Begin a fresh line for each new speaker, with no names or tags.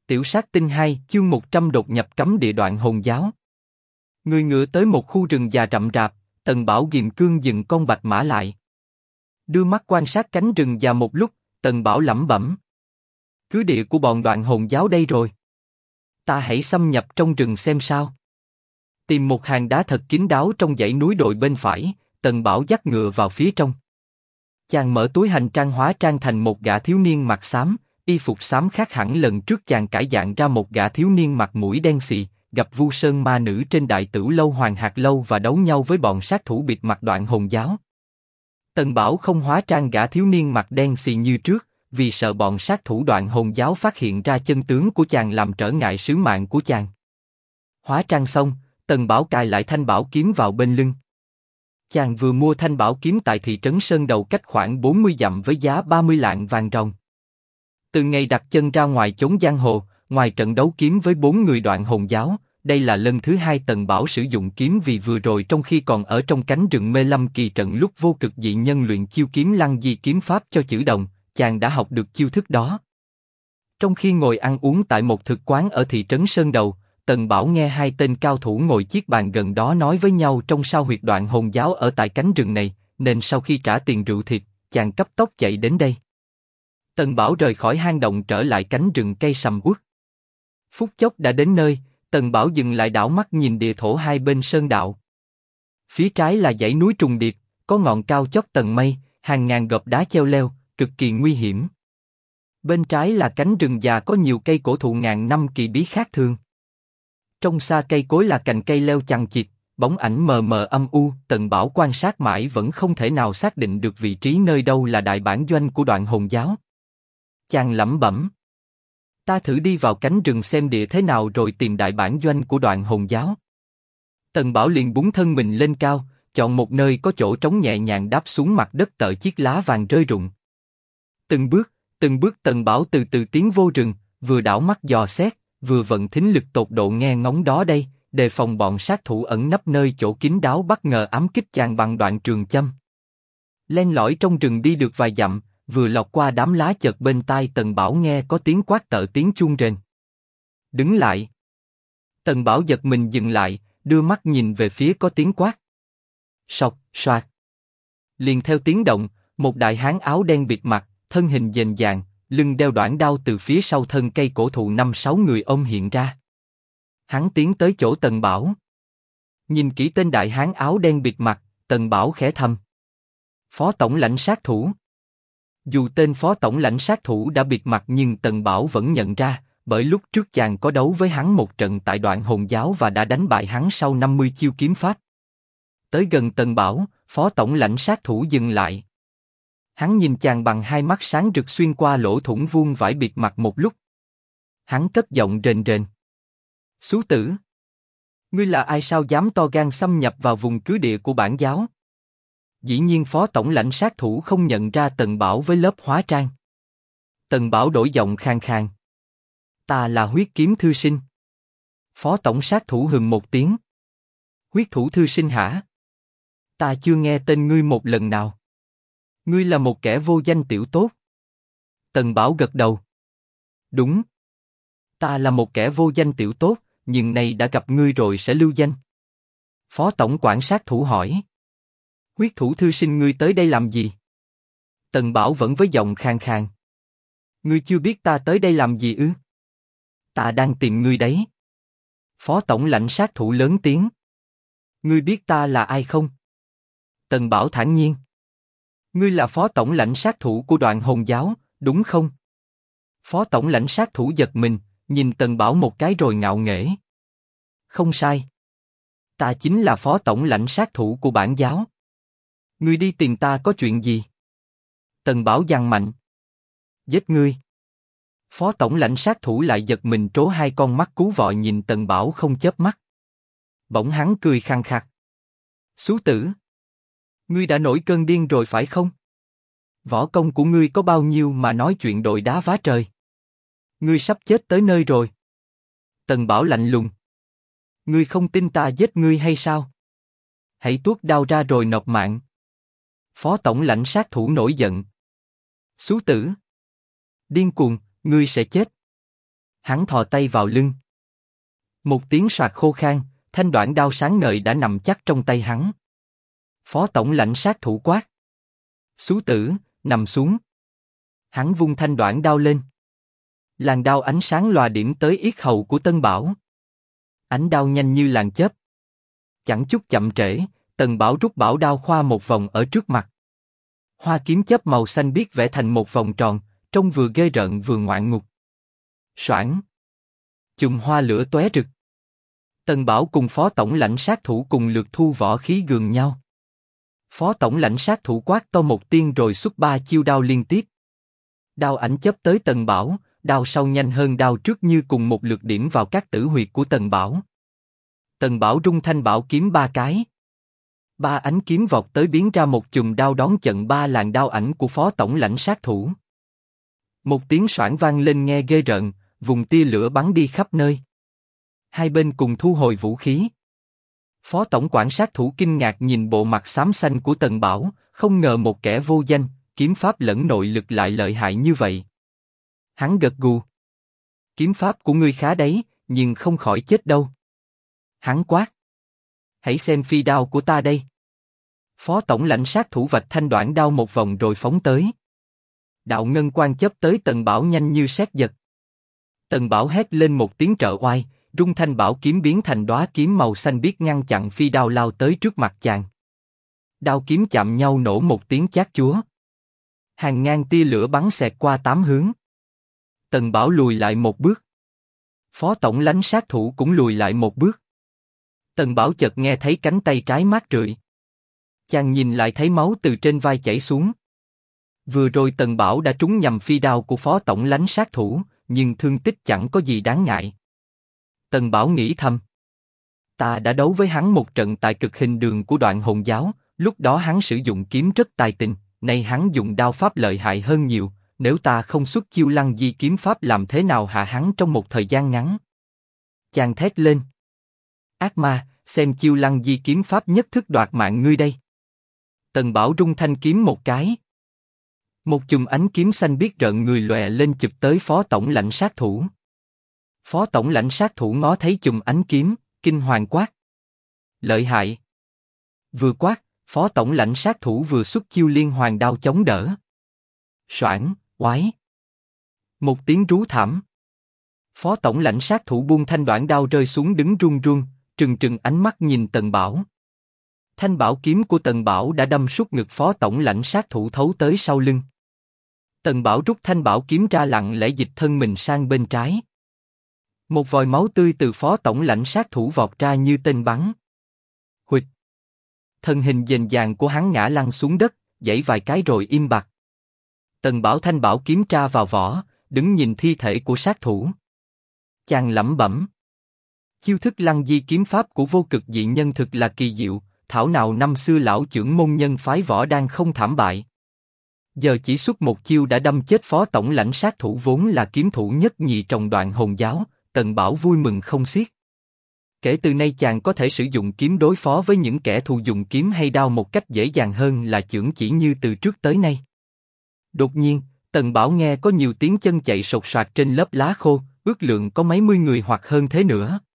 Tiểu sát tinh 2, chương 100 đột nhập cấm địa đoạn hồn giáo. Người ngựa tới một khu rừng già rậm rạp, Tần Bảo ghìm cương dừng con bạch mã lại. Đưa mắt quan sát cánh rừng già một lúc, Tần Bảo lẩm bẩm. Cứ địa của bọn đoạn hồn giáo đây rồi. Ta hãy xâm nhập trong rừng xem sao. Tìm một hang đá thật kín đáo trong dãy núi đồi bên phải, Tần Bảo dắt ngựa vào phía trong. Chàng mở túi hành trang hóa trang thành một gã thiếu niên mặt xám. Y phục xám khác hẳn lần trước chàng cải dạng ra một gã thiếu niên mặt mũi đen xì, gặp Vu Sơn ma nữ trên đại tử lâu Hoàng Hạt Lâu và đấu nhau với bọn sát thủ bịt mặt đoạn hồn giáo. Tần Bảo không hóa trang gã thiếu niên mặt đen xì như trước, vì sợ bọn sát thủ đoạn hồn giáo phát hiện ra chân tướng của chàng làm trở ngại sứ mạng của chàng. Hóa trang xong, Tần Bảo cài lại thanh bảo kiếm vào bên lưng. Chàng vừa mua thanh bảo kiếm tại thị trấn Sơn Đầu cách khoảng 40 dặm với giá 30 lạng vàng ròng. Từ ngày đặt chân ra ngoài chốn giang hồ, ngoài trận đấu kiếm với 4 người đoạn hồn giáo, đây là lần thứ 2 Tần Bảo sử dụng kiếm vì vừa rồi trong khi còn ở trong cánh rừng mê lâm kỳ trận lúc vô cực dị nhân luyện chiêu kiếm lăng di kiếm pháp cho chữ đồng, chàng đã học được chiêu thức đó. Trong khi ngồi ăn uống tại một thực quán ở thị trấn Sơn Đầu, Tần Bảo nghe hai tên cao thủ ngồi chiếc bàn gần đó nói với nhau trong sao huyệt đoạn hồn giáo ở tại cánh rừng này, nên sau khi trả tiền rượu thịt, chàng cấp tốc chạy đến đây. Tần Bảo rời khỏi hang động trở lại cánh rừng cây sầm uất. Phút chốc đã đến nơi, Tần Bảo dừng lại đảo mắt nhìn địa thổ hai bên sơn đạo. Phía trái là dãy núi trùng điệp, có ngọn cao chót tầng mây, hàng ngàn gập đá treo leo, cực kỳ nguy hiểm. Bên trái là cánh rừng già có nhiều cây cổ thụ ngàn năm kỳ bí khác thường. Trong xa cây cối là cành cây leo chằng chịt, bóng ảnh mờ mờ âm u. Tần Bảo quan sát mãi vẫn không thể nào xác định được vị trí nơi đâu là đại bản doanh của đoạn hồn giáo. Chàng lẩm bẩm. Ta thử đi vào cánh rừng xem địa thế nào rồi tìm đại bản doanh của đoạn hồn giáo. Tần Bảo liền búng thân mình lên cao, chọn một nơi có chỗ trống nhẹ nhàng đáp xuống mặt đất tợ chiếc lá vàng rơi rụng. Từng bước Tần Bảo từ từ tiến vô rừng, vừa đảo mắt dò xét, vừa vận thính lực tột độ nghe ngóng đó đây, đề phòng bọn sát thủ ẩn nấp nơi chỗ kín đáo bất ngờ ám kích chàng bằng đoạn trường châm. Len lỏi trong rừng đi được vài dặm, vừa lọt qua đám lá chợt bên tai Tần Bảo nghe có tiếng quát tợ tiếng chuông rền. Đứng lại. Tần Bảo giật mình dừng lại, đưa mắt nhìn về phía có tiếng quát. Sọc, soạt. Liền theo tiếng động, một đại hán áo đen bịt mặt, thân hình dền dàng, lưng đeo đoản đao từ phía sau thân cây cổ thụ 5-6 người ôm hiện ra. Hắn tiến tới chỗ Tần Bảo. Nhìn kỹ tên đại hán áo đen bịt mặt, Tần Bảo khẽ thầm. Phó tổng lãnh sát thủ. Dù tên phó tổng lãnh sát thủ đã bịt mặt nhưng Tần Bảo vẫn nhận ra, bởi lúc trước chàng có đấu với hắn một trận tại đoạn hồn giáo và đã đánh bại hắn sau 50 chiêu kiếm pháp. Tới gần Tần Bảo, phó tổng lãnh sát thủ dừng lại. Hắn nhìn chàng bằng hai mắt sáng rực xuyên qua lỗ thủng vuông vải bịt mặt một lúc. Hắn cất giọng rền rền. Xú tử! Ngươi là ai sao dám to gan xâm nhập vào vùng cứ địa của bản giáo? Dĩ nhiên phó tổng lãnh sát thủ không nhận ra Tần Bảo với lớp hóa trang. Tần Bảo đổi giọng khàn khàn. Ta là huyết kiếm thư sinh. Phó tổng sát thủ hừ một tiếng. Huyết thủ thư sinh hả? Ta chưa nghe tên ngươi một lần nào. Ngươi là một kẻ vô danh tiểu tốt. Tần Bảo gật đầu. Đúng. Ta là một kẻ vô danh tiểu tốt, nhưng nay đã gặp ngươi rồi sẽ lưu danh. Phó tổng quản sát thủ hỏi. Huyết thủ thư sinh ngươi tới đây làm gì? Tần Bảo vẫn với giọng khàn khàn. Ngươi chưa biết ta tới đây làm gì ư? Ta đang tìm ngươi đấy. Phó tổng lãnh sát thủ lớn tiếng. Ngươi biết ta là ai không? Tần Bảo thản nhiên. Ngươi là phó tổng lãnh sát thủ của đoạn hồn giáo, đúng không? Phó tổng lãnh sát thủ giật mình, nhìn Tần Bảo một cái rồi ngạo nghễ. Không sai. Ta chính là phó tổng lãnh sát thủ của bản giáo. Ngươi đi tìm ta có chuyện gì? Tần Bảo giằng mạnh. Giết ngươi. Phó tổng lãnh sát thủ lại giật mình trố hai con mắt cú vọi nhìn Tần Bảo không chớp mắt. Bỗng hắn cười khăng khặc. Xú tử! Ngươi đã nổi cơn điên rồi phải không? Võ công của ngươi có bao nhiêu mà nói chuyện đội đá vá trời? Ngươi sắp chết tới nơi rồi. Tần Bảo lạnh lùng. Ngươi không tin ta giết ngươi hay sao? Hãy tuốt đao ra rồi nộp mạng. Phó tổng lãnh sát thủ nổi giận. Xú tử! Điên cuồng, ngươi sẽ chết. Hắn thò tay vào lưng. Một tiếng soạt khô khan, thanh đoạn đao sáng ngời đã nằm chắc trong tay hắn. Phó tổng lãnh sát thủ quát. Xú tử, nằm xuống. Hắn vung thanh đoạn đao lên. Làn đao ánh sáng lòa điểm tới yết hầu của Tân Bảo. Ánh đao nhanh như làn chớp. Chẳng chút chậm trễ, Tần Bảo rút bảo đao khoa một vòng ở trước mặt. Hoa kiếm chớp màu xanh biếc vẽ thành một vòng tròn, trông vừa ghê rợn vừa ngoạn ngục. Soảng. Chùm hoa lửa tóe rực. Tần Bảo cùng phó tổng lãnh sát thủ cùng lượt thu võ khí gường nhau. Phó tổng lãnh sát thủ quát to một tiếng rồi xuất 3 chiêu đao liên tiếp. Đao ảnh chớp tới Tần Bảo, đao sau nhanh hơn đao trước như cùng một lượt điểm vào các tử huyệt của Tần Bảo. Tần Bảo rung thanh bảo kiếm 3 cái. 3 ánh kiếm vọt tới biến ra một chùm đao đón chận 3 làn đao ảnh của phó tổng lãnh sát thủ. Một tiếng xoảng vang lên nghe ghê rợn, vùng tia lửa bắn đi khắp nơi. Hai bên cùng thu hồi vũ khí. Phó tổng quản sát thủ kinh ngạc nhìn bộ mặt xám xanh của Tần Bảo, không ngờ một kẻ vô danh, kiếm pháp lẫn nội lực lại lợi hại như vậy. Hắn gật gù. Kiếm pháp của ngươi khá đấy, nhưng không khỏi chết đâu. Hắn quát. Hãy xem phi đao của ta đây. Phó tổng lãnh sát thủ vạch thanh đoạn đao một vòng rồi phóng tới. Đạo ngân quang chớp tới Tần Bảo nhanh như sét giật. Tần Bảo hét lên một tiếng trợ oai, rung thanh bảo kiếm biến thành đóa kiếm màu xanh biếc ngăn chặn phi đao lao tới trước mặt chàng. Đao kiếm chạm nhau nổ một tiếng chát chúa. Hàng ngàn tia lửa bắn xẹt qua 8 hướng. Tần Bảo lùi lại một bước. Phó tổng lãnh sát thủ cũng lùi lại một bước. Tần Bảo chợt nghe thấy cánh tay trái mát rượi. Chàng nhìn lại thấy máu từ trên vai chảy xuống. Vừa rồi Tần Bảo đã trúng nhầm phi đao của phó tổng lãnh sát thủ, nhưng thương tích chẳng có gì đáng ngại. Tần Bảo nghĩ thầm. Ta đã đấu với hắn một trận tại cực hình đường của Đoạn Hồn Giáo, lúc đó hắn sử dụng kiếm rất tài tình, nay hắn dùng đao pháp lợi hại hơn nhiều, nếu ta không xuất chiêu Lăng Di kiếm pháp làm thế nào hạ hắn trong một thời gian ngắn. Chàng thét lên. Ác ma, xem chiêu Lăng Di kiếm pháp nhất thức đoạt mạng ngươi đây. Tần Bảo rung thanh kiếm một cái. Một chùm ánh kiếm xanh biếc rợn người lòe lên chụp tới phó tổng lãnh sát thủ. Phó tổng lãnh sát thủ ngó thấy chùm ánh kiếm, kinh hoàng quát. Lợi hại. Vừa quát, phó tổng lãnh sát thủ vừa xuất chiêu liên hoàn đao chống đỡ. Soảng, oái. Một tiếng rú thảm. Phó tổng lãnh sát thủ buông thanh đoạn đao rơi xuống đứng run run, trừng trừng ánh mắt nhìn Tần Bảo. Thanh bảo kiếm của Tần Bảo đã đâm suốt ngực phó tổng lãnh sát thủ thấu tới sau lưng. Tần Bảo rút thanh bảo kiếm ra lặng lẽ dịch thân mình sang bên trái. Một vòi máu tươi từ phó tổng lãnh sát thủ vọt ra như tên bắn. Huỵch. Thân hình dền dàng của hắn ngã lăn xuống đất, giãy vài cái rồi im bặt. Tần Bảo thanh bảo kiếm tra vào vỏ, đứng nhìn thi thể của sát thủ. Chàng lẩm bẩm. Chiêu thức Lăng Di kiếm pháp của vô cực dị nhân thực là kỳ diệu, thảo nào năm xưa lão trưởng môn nhân phái Võ Đan không thảm bại. Giờ chỉ xuất một chiêu đã đâm chết phó tổng lãnh sát thủ vốn là kiếm thủ nhất nhì trong Đoạn Hồn Giáo, Tần Bảo vui mừng không xiết. Kể từ nay chàng có thể sử dụng kiếm đối phó với những kẻ thù dùng kiếm hay đao một cách dễ dàng hơn là chưởng chỉ như từ trước tới nay. Đột nhiên, Tần Bảo nghe có nhiều tiếng chân chạy sột soạt trên lớp lá khô, ước lượng có mấy mươi người hoặc hơn thế nữa.